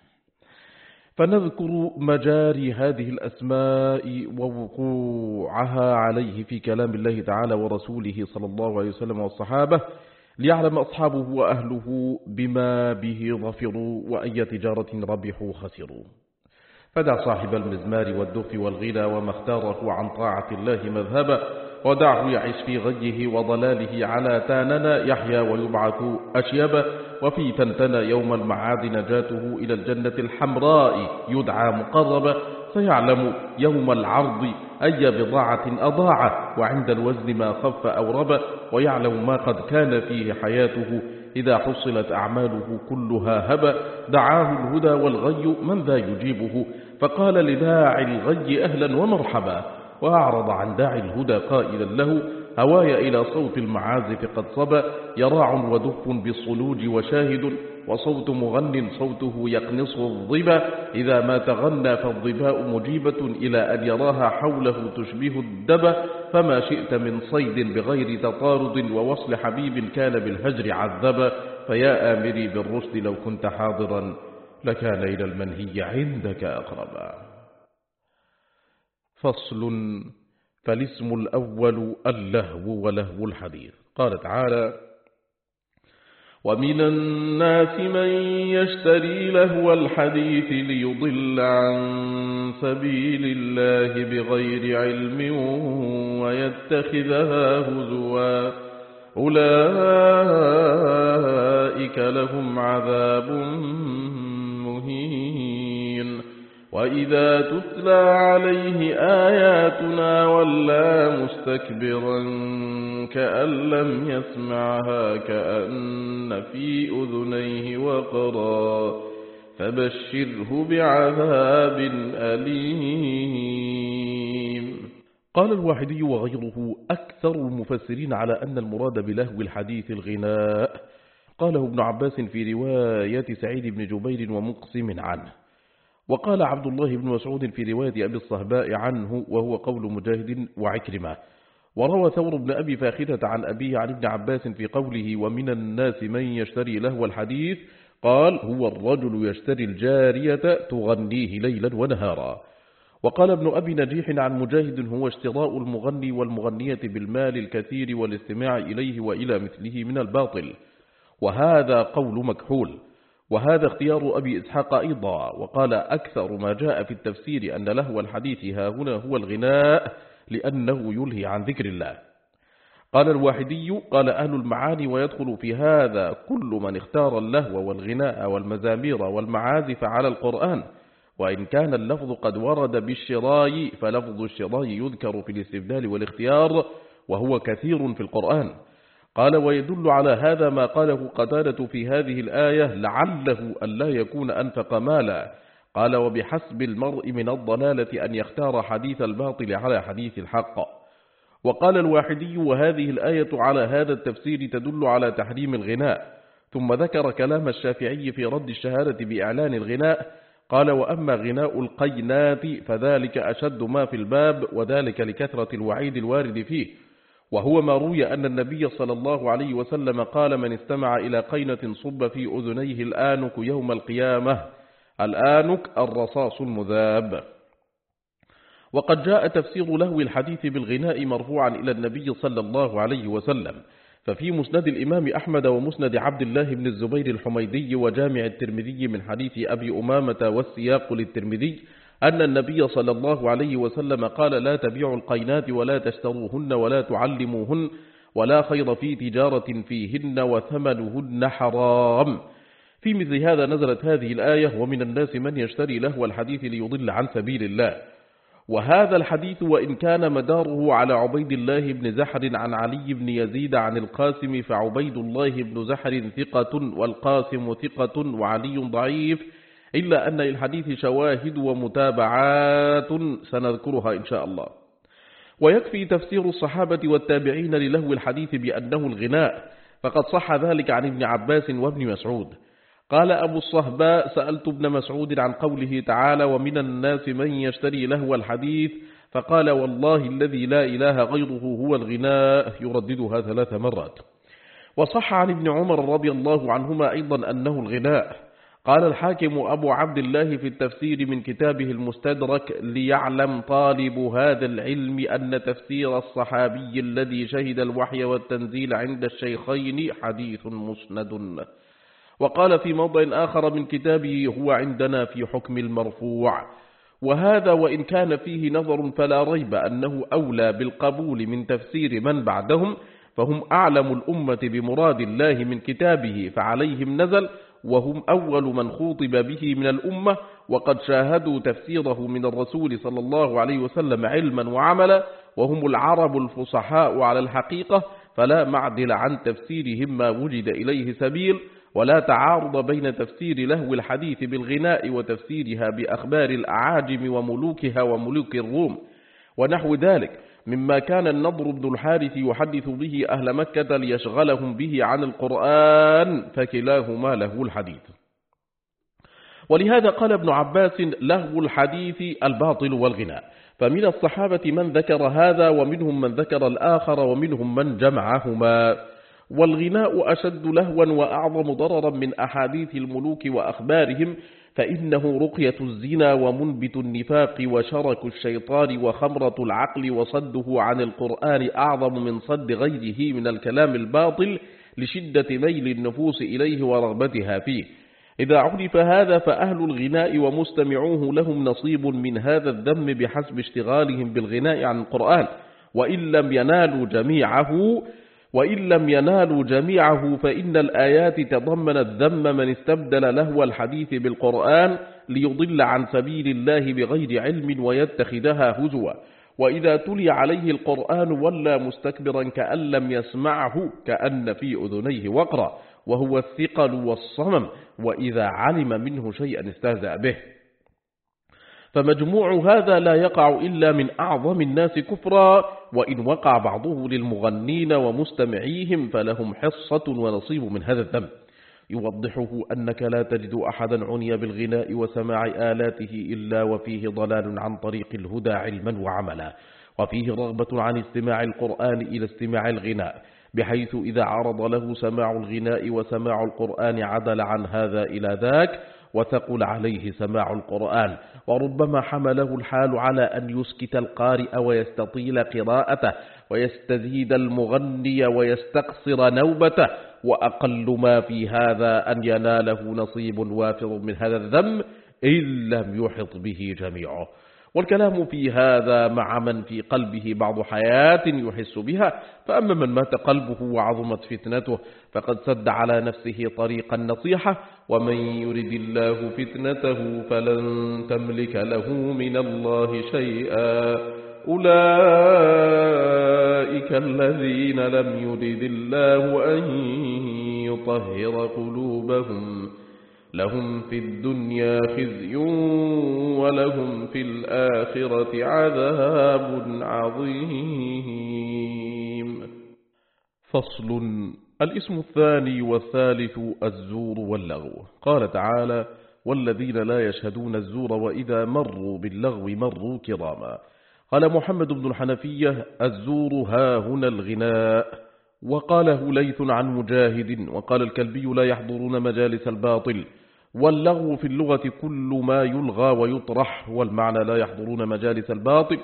فنذكر مجاري هذه الأسماء ووقوعها عليه في كلام الله تعالى ورسوله صلى الله عليه وسلم والصحابة، ليعلم أصحابه وأهله بما به ظفروا وأي تجارة ربحوا خسروا. فدع صاحب المزمار والدف والغنى وما اختاره عن طاعة الله مذهبا، ودعه يعيش في غيه وضلاله على تاننا، يحيا ويبعث أشيبا، وفي تنتنى يوم المعاد نجاته إلى الجنة الحمراء يدعى مقربا. سيعلم يوم العرض أي بضاعة أضاع، وعند الوزن ما خف أو ربا، ويعلم ما قد كان فيه حياته إذا حصلت أعماله كلها هبا. دعاه الهدى والغي من ذا يجيبه، فقال لداعي الغي أهلا ومرحبا، وأعرض عن داعي الهدى قائلا له هواي إلى صوت المعازف قد صبا. يراع ودف بالصلوج وشاهد، وصوت مغن صوته يقنص الضبا. إذا ما تغنى فالضباء مجيبة إلى أن يراها حوله تشبه الدبا. فما شئت من صيد بغير تطارد، ووصل حبيب كان بالهجر عذبا. فيا آمري بالرشد لو كنت حاضرا، لكان إلى المنهي عندك أقربا. فصل. فالاسم الأول اللهو ولهو الحديث. قال تعالى: ومن الناس من يشتري لهو الحديث ليضل عن سبيل الله بغير علم ويتخذها هزوا، أولئك لهم عذاب مهين. وإذا تتلى عليه آياتنا ولى مستكبرا كأن لم يسمعها كأن في أذنيه وقرا، فبشره بعذاب أليم. قال الواحدي وغيره أكثر المفسرين على أن المراد بلهو الحديث الغناء. قاله ابن عباس في رواية سعيد بن جبير ومقسم عنه. وقال عبد الله بن مسعود في رواية أبي الصهباء عنه، وهو قول مجاهد وعكرمة. وروى ثور بن أبي فاخدة عن أبيه عن ابن عباس في قوله ومن الناس من يشتري لهو الحديث، قال هو الرجل يشتري الجارية تغنيه ليلا ونهارا. وقال ابن أبي نجيح عن مجاهد هو اشتراء المغني والمغنية بالمال الكثير والاستماع إليه وإلى مثله من الباطل، وهذا قول مكحول. وهذا اختيار أبي إسحاق أيضا. وقال أكثر ما جاء في التفسير أن لهو الحديث هاهنا هو الغناء، لأنه يلهي عن ذكر الله. قال الواحدي قال أهل المعاني ويدخل في هذا كل من اختار اللهو والغناء والمزامير والمعازف على القرآن، وإن كان اللفظ قد ورد بالشراي، فلفظ الشراي يذكر في الاستبدال والاختيار، وهو كثير في القرآن. قال ويدل على هذا ما قاله قتادة في هذه الآية لعله ألا يكون أنفق مالا. قال وبحسب المرء من الضلالة أن يختار حديث الباطل على حديث الحق. وقال الواحدي وهذه الآية على هذا التفسير تدل على تحريم الغناء. ثم ذكر كلام الشافعي في رد الشهادة بإعلان الغناء. قال وأما غناء القينات فذلك أشد ما في الباب، وذلك لكثرة الوعيد الوارد فيه، وهو ما روي أن النبي صلى الله عليه وسلم قال من استمع إلى قينة صب في أذنيه الآنك يوم القيامة. الآنك الرصاص المذاب. وقد جاء تفسير لهو الحديث بالغناء مرفوعا إلى النبي صلى الله عليه وسلم، ففي مسند الإمام أحمد ومسند عبد الله بن الزبير الحميدي وجامع الترمذي من حديث أبي أمامة والسياق للترمذي أن النبي صلى الله عليه وسلم قال: لا تبيعوا القينات ولا تشتروهن ولا تعلموهن ولا خير في تجارة فيهن وثمنهن حرام. في مثل هذا نزلت هذه الآية: ومن الناس من يشتري لهو الحديث ليضل عن سبيل الله. وهذا الحديث وإن كان مداره على عبيد الله بن زحر عن علي بن يزيد عن القاسم، فعبيد الله بن زحر ثقة والقاسم ثقة وعلي ضعيف، إلا أن الحديث شواهد ومتابعات سنذكرها إن شاء الله. ويكفي تفسير الصحابة والتابعين للهو الحديث بأنه الغناء، فقد صح ذلك عن ابن عباس وابن مسعود. قال أبو الصهباء: سألت ابن مسعود عن قوله تعالى: ومن الناس من يشتري لهو الحديث، فقال: والله الذي لا إله غيره هو الغناء، يرددها 3 مرات. وصح عن ابن عمر رضي الله عنهما أيضا أنه الغناء. قال الحاكم أبو عبد الله في التفسير من كتابه المستدرك: ليعلم طالب هذا العلم أن تفسير الصحابي الذي شهد الوحي والتنزيل عند الشيخين حديث مسند. وقال في موضع آخر من كتابه: هو عندنا في حكم المرفوع. وهذا وإن كان فيه نظر فلا ريب أنه أولى بالقبول من تفسير من بعدهم، فهم أعلم الأمة بمراد الله من كتابه، فعليهم نزل، وهم أول من خوطب به من الأمة، وقد شاهدوا تفسيره من الرسول صلى الله عليه وسلم علما وعملا، وهم العرب الفصحاء على الحقيقة، فلا معدل عن تفسيرهم ما وجد إليه سبيل، ولا تعارض بين تفسير لهو الحديث بالغناء وتفسيرها بأخبار الأعاجم وملوكها وملوك الروم ونحو ذلك، مما كان النضر بن الحارث يحدث به أهل مكة ليشغلهم به عن القرآن، فكلاهما لهو الحديث. ولهذا قال ابن عباس: لهو الحديث الباطل والغناء. فمن الصحابة من ذكر هذا، ومنهم من ذكر الآخر، ومنهم من جمعهما. والغناء أشد لهوا وأعظم ضررا من أحاديث الملوك وأخبارهم، فإنه رقية الزنا ومنبت النفاق وشرك الشيطان وخمرة العقل، وصده عن القرآن أعظم من صد غيره من الكلام الباطل، لشدة ميل النفوس إليه ورغبتها فيه. إذا عرف هذا فأهل الغناء ومستمعوه لهم نصيب من هذا الذم بحسب اشتغالهم بالغناء عن القرآن، وإن لم ينالوا جميعه فإن الآيات تضمنت ذم من استبدل لهو الحديث بالقرآن ليضل عن سبيل الله بغير علم ويتخذها هزوا. وإذا تلي عليه القرآن ولى مستكبرا كأن لم يسمعه، كأن في أذنيه وقرا، وهو الثقل والصمم، وإذا علم منه شيئا استهزأ به. فمجموع هذا لا يقع إلا من أعظم الناس كفرا، وإن وقع بعضه للمغنين ومستمعيهم فلهم حصة ونصيب من هذا الذنب. يوضحه أنك لا تجد أحدا عني بالغناء وسماع آلاته إلا وفيه ضلال عن طريق الهدى علما وعملا، وفيه رغبة عن استماع القرآن إلى استماع الغناء، بحيث إذا عرض له سماع الغناء وسماع القرآن عدل عن هذا إلى ذاك، وثقل عليه سماع القرآن، وربما حمله الحال على أن يسكت القارئ ويستطيل قراءته، ويستزيد المغني ويستقصر نوبته، وأقل ما في هذا أن يناله نصيب وافر من هذا الذنب إن لم يحط به جميعه. والكلام في هذا مع من في قلبه بعض حياة يحس بها، فأما من مات قلبه وعظمت فتنته فقد سد على نفسه طريق النصيحة، ومن يرد الله فتنته فلن تملك له من الله شيئا، أولئك الذين لم يرد الله أن يطهر قلوبهم، لهم في الدنيا خزي ولهم في الآخرة عذاب عظيم. فصل. الاسم الثاني والثالث الزور واللغو. قال تعالى: والذين لا يشهدون الزور وإذا مروا باللغو مروا كراما. قال محمد بن الحنفية: الزور ها هنا الغناء. وقاله ليث عن مجاهد. وقال الكلبي: لا يحضرون مجالس الباطل. واللغو في اللغة كل ما يلغى ويطرح، والمعنى لا يحضرون مجالس الباطل.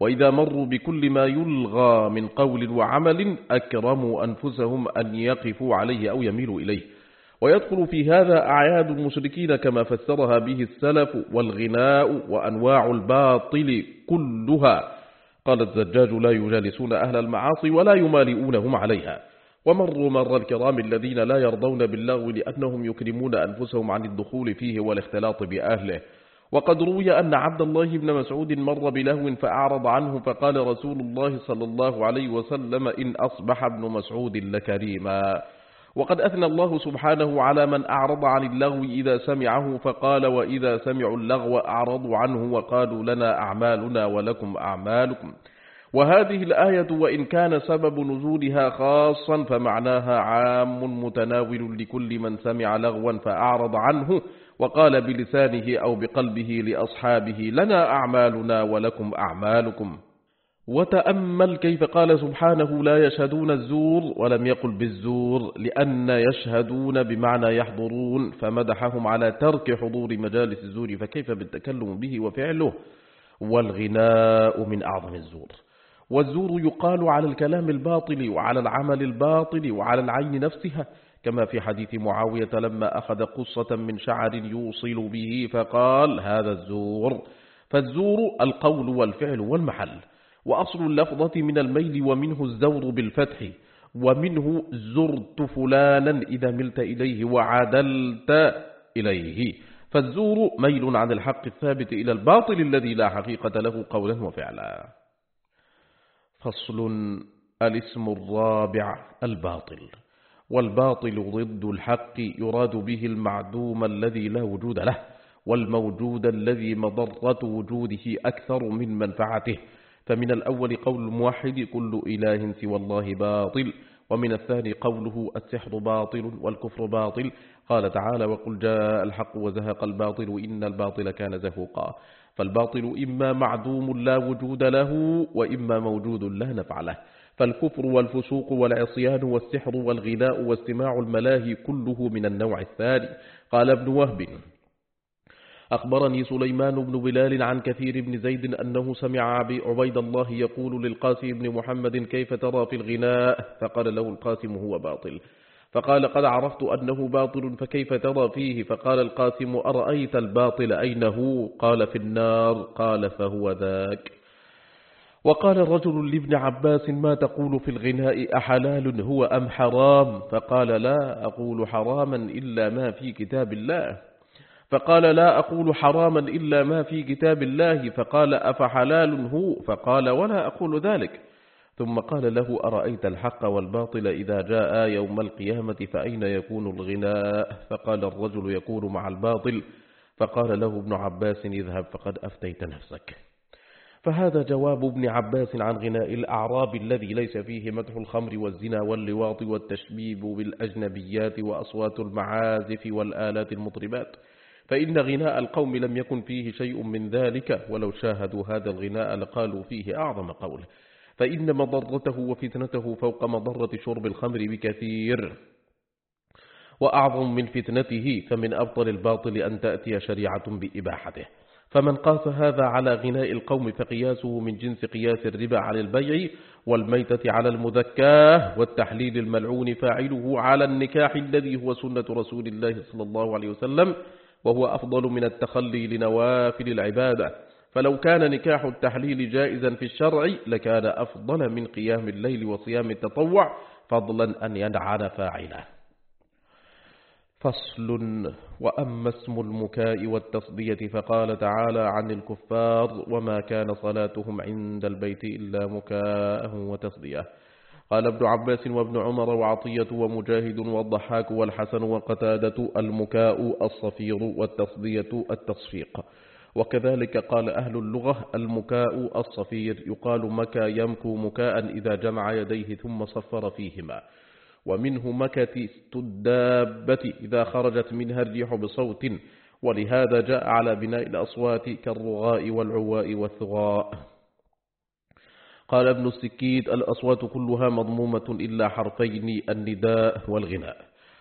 وإذا مروا بكل ما يلغى من قول وعمل أكرموا أنفسهم أن يقفوا عليه أو يميلوا إليه. ويدخل في هذا أعياد المشركين كما فسرها به السلف، والغناء وأنواع الباطل كلها. قال الزجاج: لا يجالسون أهل المعاصي ولا يمالئونهم عليها. ومروا مر الكرام الذين لا يرضون باللغو لأنهم يكرمون أنفسهم عن الدخول فيه والاختلاط بأهله. وقد روي أن عبد الله بن مسعود مر بلهو فأعرض عنه، فقال رسول الله صلى الله عليه وسلم: إن أصبح ابن مسعود لكريما. وقد أثنى الله سبحانه على من أعرض عن اللغو إذا سمعه، فقال: وإذا سمعوا اللغو أعرضوا عنه وقالوا لنا أعمالنا ولكم أعمالكم. وهذه الآية وإن كان سبب نزولها خاصا فمعناها عام متناول لكل من سمع لغوا فأعرض عنه وقال بلسانه أو بقلبه لأصحابه: لنا أعمالنا ولكم أعمالكم. وتأمل كيف قال سبحانه: لا يشهدون الزور، ولم يقل بالزور، لأن يشهدون بمعنى يحضرون، فمدحهم على ترك حضور مجالس الزور، فكيف بالتكلم به وفعله. والغناء من أعظم الزور. والزور يقال على الكلام الباطل وعلى العمل الباطل وعلى العين نفسها، كما في حديث معاوية لما أخذ قصة من شعر يوصل به فقال: هذا الزور. فالزور القول والفعل والمحل. وأصل اللفظة من الميل، ومنه الزور بالفتح، ومنه زرت فلانا إذا ملت إليه وعدلت إليه. فالزور ميل عن الحق الثابت إلى الباطل الذي لا حقيقة له قولا وفعلا. فصل. الاسم الرابع الباطل. والباطل ضد الحق، يراد به المعدوم الذي لا وجود له، والموجود الذي مضرة وجوده أكثر من منفعته. فمن الأول قول الموحد: كل إله سوى الله باطل. ومن الثاني قوله: السحر باطل والكفر باطل. قال تعالى: وقل جاء الحق وزهق الباطل إن الباطل كان زهوقا. فالباطل إما معدوم لا وجود له، وإما موجود لا نفع له. فالكفر والفسوق والعصيان والسحر والغناء واستماع الملاهي كله من النوع الثاني. قال ابن وهب: أخبرني سليمان بن بلال عن كثير بن زيد أنه سمع عبيد الله يقول للقاسم بن محمد: كيف ترى في الغناء؟ فقال له القاسم: هو باطل. فقال: قد عرفت أنه باطل، فكيف ترى فيه؟ فقال القاسم: أرأيت الباطل أين هو؟ قال: في النار. قال: فهو ذاك. وقال الرجل لابن عباس: ما تقول في الغناء؟ أحلال هو أم حرام؟ فقال: لا أقول حراما إلا ما في كتاب الله. فقال: لا أقول حراما إلا ما في كتاب الله. فقال: أفحلال هو؟ فقال: ولا أقول ذلك. ثم قال له: أرأيت الحق والباطل إذا جاء يوم القيامة فأين يكون الغناء؟ فقال الرجل: يكون مع الباطل. فقال له ابن عباس: اذهب فقد أفتيت نفسك. فهذا جواب ابن عباس عن غناء الأعراب الذي ليس فيه مدح الخمر والزنا واللواط والتشبيب بالأجنبيات وأصوات المعازف والآلات المطربات. فإن غناء القوم لم يكن فيه شيء من ذلك، ولو شاهدوا هذا الغناء لقالوا فيه أعظم قول. فإن مضرته وفتنته فوق مضرة شرب الخمر بكثير، وأعظم من فتنته. فمن أبطل الباطل أن تأتي شريعة بإباحته. فمن قاس هذا على غناء القوم فقياسه من جنس قياس الربا على البيع، والميتة على المذكاة، والتحليل الملعون فاعله على النكاح الذي هو سنة رسول الله صلى الله عليه وسلم، وهو أفضل من التخلي لنوافل العبادة. فلو كان نكاح التحليل جائزا في الشرع لكان أفضل من قيام الليل وصيام التطوع، فضلا أن ينعن فاعله. فصل. وأما اسم المكاء والتصدية فقال تعالى عن الكفار: وما كان صلاتهم عند البيت إلا مكاء وتصدية. قال ابن عباس وابن عمر وعطية ومجاهد والضحاك والحسن وقتادة: المكاء الصفير والتصدية التصفيق. وكذلك قال أهل اللغة: المكاء الصفير يقال مكى يمكو مكاء إذا جمع يديه ثم صفر فيهما. ومنه مكة الدابة إذا خرجت منها الريح بصوت، ولهذا جاء على بناء الأصوات كالرغاء والعواء والثغاء. قال ابن السكيت: الأصوات كلها مضمومة إلا حرفين: النداء والغناء.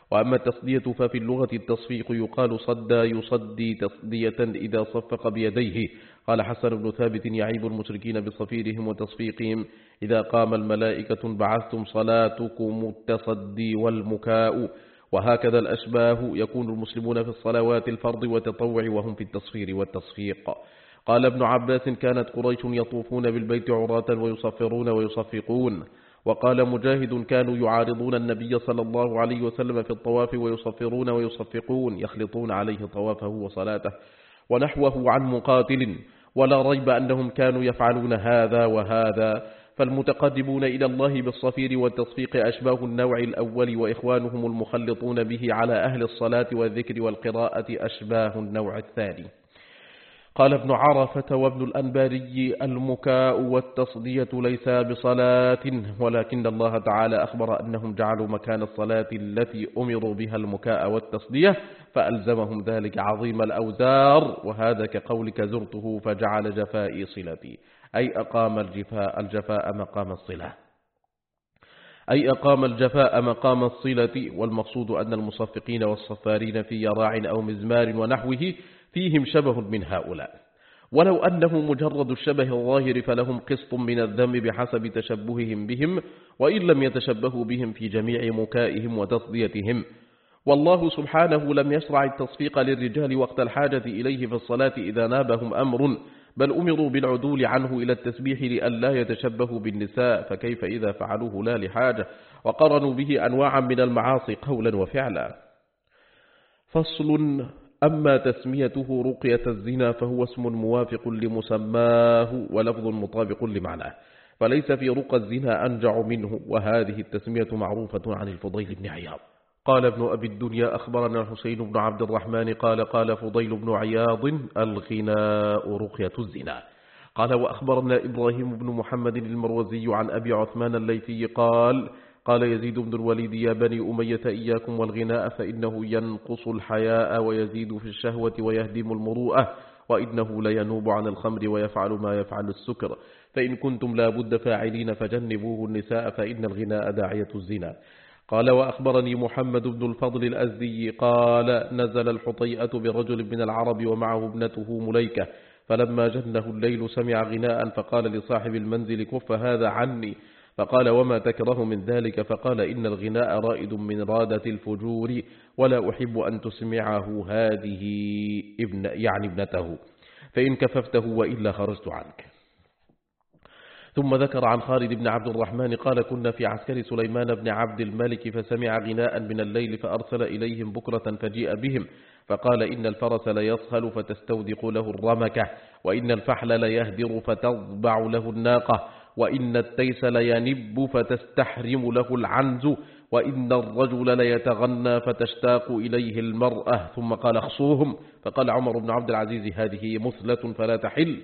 وأما التصدية ففي اللغة التصفيق يقال صدى يصدي تصدية إذا صفق بيديه. قال حسن بن ثابت يعيب المشركين بصفيرهم وتصفيقهم إذا قام الملائكة بعثتم صلاتكم التصدي والمكاء. وهكذا الأشباه يكون المسلمون في الصلوات الفرض والتطوع وهم في التصفير والتصفيق. قال ابن عباس كانت قريش يطوفون بالبيت عراة ويصفرون ويصفقون. وقال مجاهد كانوا يعارضون النبي صلى الله عليه وسلم في الطواف ويصفرون ويصفقون يخلطون عليه طوافه وصلاته ونحوه عن مقاتل. ولا ريب أنهم كانوا يفعلون هذا وهذا. فالمتقدمون إلى الله بالصفير والتصفيق أشباه النوع الأول وإخوانهم المخلطون به على أهل الصلاة والذكر والقراءة أشباه النوع الثاني. قال ابن عرفة وابن الأنباري المكاء والتصدية ليس بصلاة، ولكن الله تعالى أخبر أنهم جعلوا مكان الصلاة التي أمروا بها المكاء والتصدية فألزمهم ذلك عظيم الأوزار. وهذا كقولك زرته فجعل جفائي صلتي، أي أقام الجفاء مقام الصلة، أي أقام الجفاء مقام الصلة. والمقصود أن المصفقين والصفارين في يراع أو مزمار ونحوه فيهم شبه من هؤلاء، ولو أنه مجرد الشبه الظاهر فلهم قسط من الذنب بحسب تشبههم بهم، وإن لم يتشبهوا بهم في جميع مكائهم وتصديتهم. والله سبحانه لم يشرع التصفيق للرجال وقت الحاجة إليه في الصلاة إذا نابهم أمر، بل أمروا بالعدول عنه إلى التسبيح لئلا يتشبهوا بالنساء، فكيف إذا فعلوه لا لحاجة؟ وقرنوا به أنواعا من المعاصي قولا وفعلا. فصل. أما تسميته رقية الزنا فهو اسم موافق لمسماه ولفظ مطابق لمعناه، فليس في رقى الزنا أنجع منه، وهذه التسمية معروفة عن الفضيل بن عياض. قال ابن أبي الدنيا أخبرنا الحسين بن عبد الرحمن قال فضيل بن عياض الغناء رقية الزنا. قال وأخبرنا إبراهيم بن محمد المروزي عن أبي عثمان الليثي قال يزيد بن الوليد يا بني أمية إياكم والغناء فإنه ينقص الحياء ويزيد في الشهوة ويهدم المروءة، وإنه لينوب عن الخمر ويفعل ما يفعل السكر، فإن كنتم لا بد فاعلين فجنبوه النساء فإن الغناء داعية الزنا. قال وأخبرني محمد بن الفضل الأزدي قال نزل الحطيئة برجل من العرب ومعه ابنته مليكة، فلما جنه الليل سمع غناء فقال لصاحب المنزل كف هذا عني، فقال وما تكره من ذلك؟ فقال إن الغناء رائد من رادة الفجور، ولا أحب أن تسمعه هذه يعني ابنته، فإن كففته وإلا خرجت عنك. ثم ذكر عن خالد بن عبد الرحمن قال كنا في عسكر سليمان بن عبد الملك فسمع غناء من الليل فأرسل إليهم بكرة فجيء بهم، فقال إن الفرس ليصهل فتستودق له الرمكة، وإن الفحل ليهدر فتضبع له الناقة، وإن التيس لينب فتستحرم له العنز، وإن الرجل ليتغنى فتشتاق إليه المرأة. ثم قال اخصوهم، فقال عمر بن عبد العزيز هذه مثلة فلا تحل،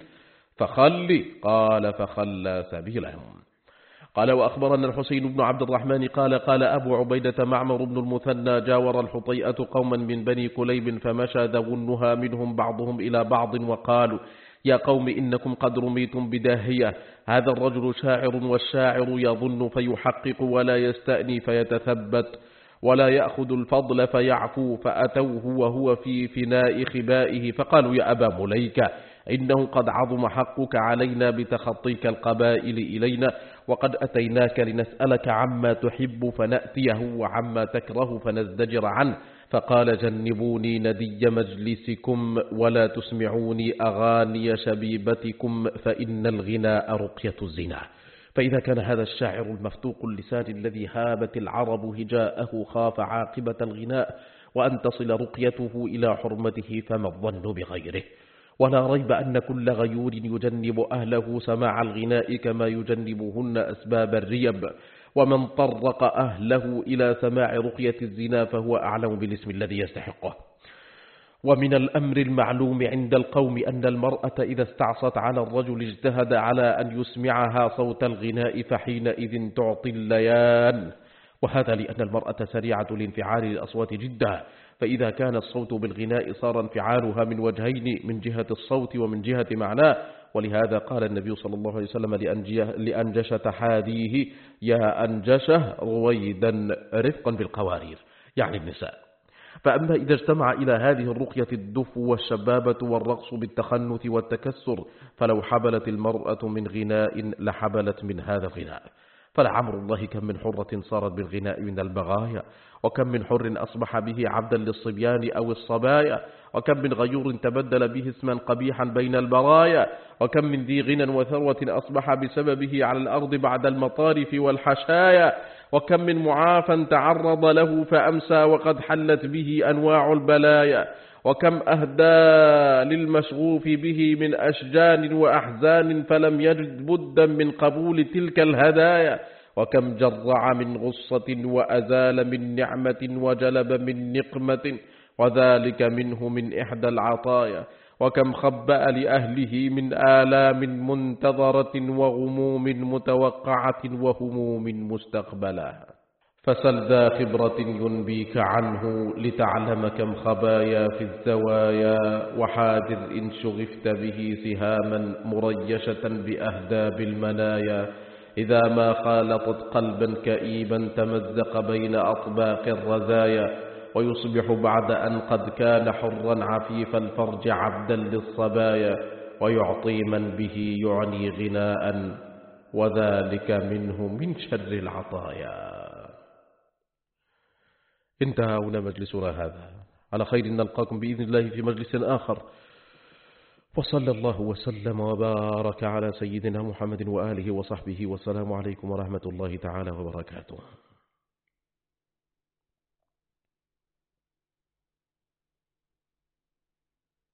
قال فخلى سبيلهم. قال وأخبرنا الحسين بن عبد الرحمن قال أبو عبيدة معمر بن المثنى جاور الحطيئة قوما من بني كليب فمشى ذو النهى منهم بعضهم إلى بعض وقالوا يا قوم إنكم قد رميتم بداهية، هذا الرجل شاعر والشاعر يظن فيحقق ولا يستأني فيتثبت ولا يأخذ الفضل فيعفو، فأتوه وهو في فناء خبائه فقالوا يا أبا مليكة إنه قد عظم حقك علينا بتخطيك القبائل إلينا، وقد أتيناك لنسألك عما تحب فنأتيه وعما تكره فنزدجر عنه، فقال جنبوني ندي مجلسكم ولا تسمعوني أغاني شبيبتكم فإن الغناء رقية الزنا. فإذا كان هذا الشاعر المفتوق اللسان الذي هابت العرب هجاءه خاف عاقبة الغناء وأن تصل رقيته إلى حرمته فما الظن بغيره؟ ولا ريب أن كل غيور يجنب أهله سماع الغناء كما يجنبهن أسباب الريب، ومن طرق أهله إلى سماع رقية الزنا فهو أعلم بالاسم الذي يستحقه. ومن الأمر المعلوم عند القوم أن المرأة إذا استعصت على الرجل اجتهد على أن يسمعها صوت الغناء فحينئذ تعطي الليان، وهذا لأن المرأة سريعة الانفعال للأصوات جدا، فإذا كان الصوت بالغناء صار انفعالها من وجهين، من جهة الصوت ومن جهة معناه. ولهذا قال النبي صلى الله عليه وسلم لأنجشة حاديه يا أنجشه رويدا رفقا بالقوارير، يعني النساء. فأما إذا اجتمع إلى هذه الرقية الدف والشبابة والرقص بالتخنث والتكسر، فلو حبلت المرأة من غناء لحبلت من هذا الغناء. فلعمر الله كم من حرة صارت بالغناء من البغايا، وكم من حر أصبح به عبدا للصبيان أو الصبايا، وكم من غيور تبدل به اسما قبيحا بين البرايا، وكم من ذي غنى وثروة أصبح بسببه على الأرض بعد المطارف والحشايا، وكم من معافى تعرض له فأمسى وقد حلت به أنواع البلايا، وكم أهدى للمشغوف به من أشجان وأحزان فلم يجد بدا من قبول تلك الهدايا، وكم جرع من غصة وأزال من نعمة وجلب من نقمة وذلك منه من إحدى العطايا، وكم خبأ لأهله من آلام منتظرة وغموم متوقعة وهموم مستقبلا. فسل ذا خبرة ينبيك عنه لتعلم كم خبايا في الزوايا، وحاذر إن شغفت به سهاما مريشة بأهداب المنايا، إذا ما خالطت قلبا كئيبا تمزق بين أطباق الرزايا، ويصبح بعد أن قد كان حرا عفيف الفرج عبدا للصبايا، ويعطي من به يعني غناء وذلك منه من شر العطايا. انتهى هنا مجلسنا هذا، على خير نلقاكم بإذن الله في مجلس آخر، وصلى الله وسلم وبارك على سيدنا محمد وآله وصحبه، والسلام عليكم ورحمة الله تعالى وبركاته.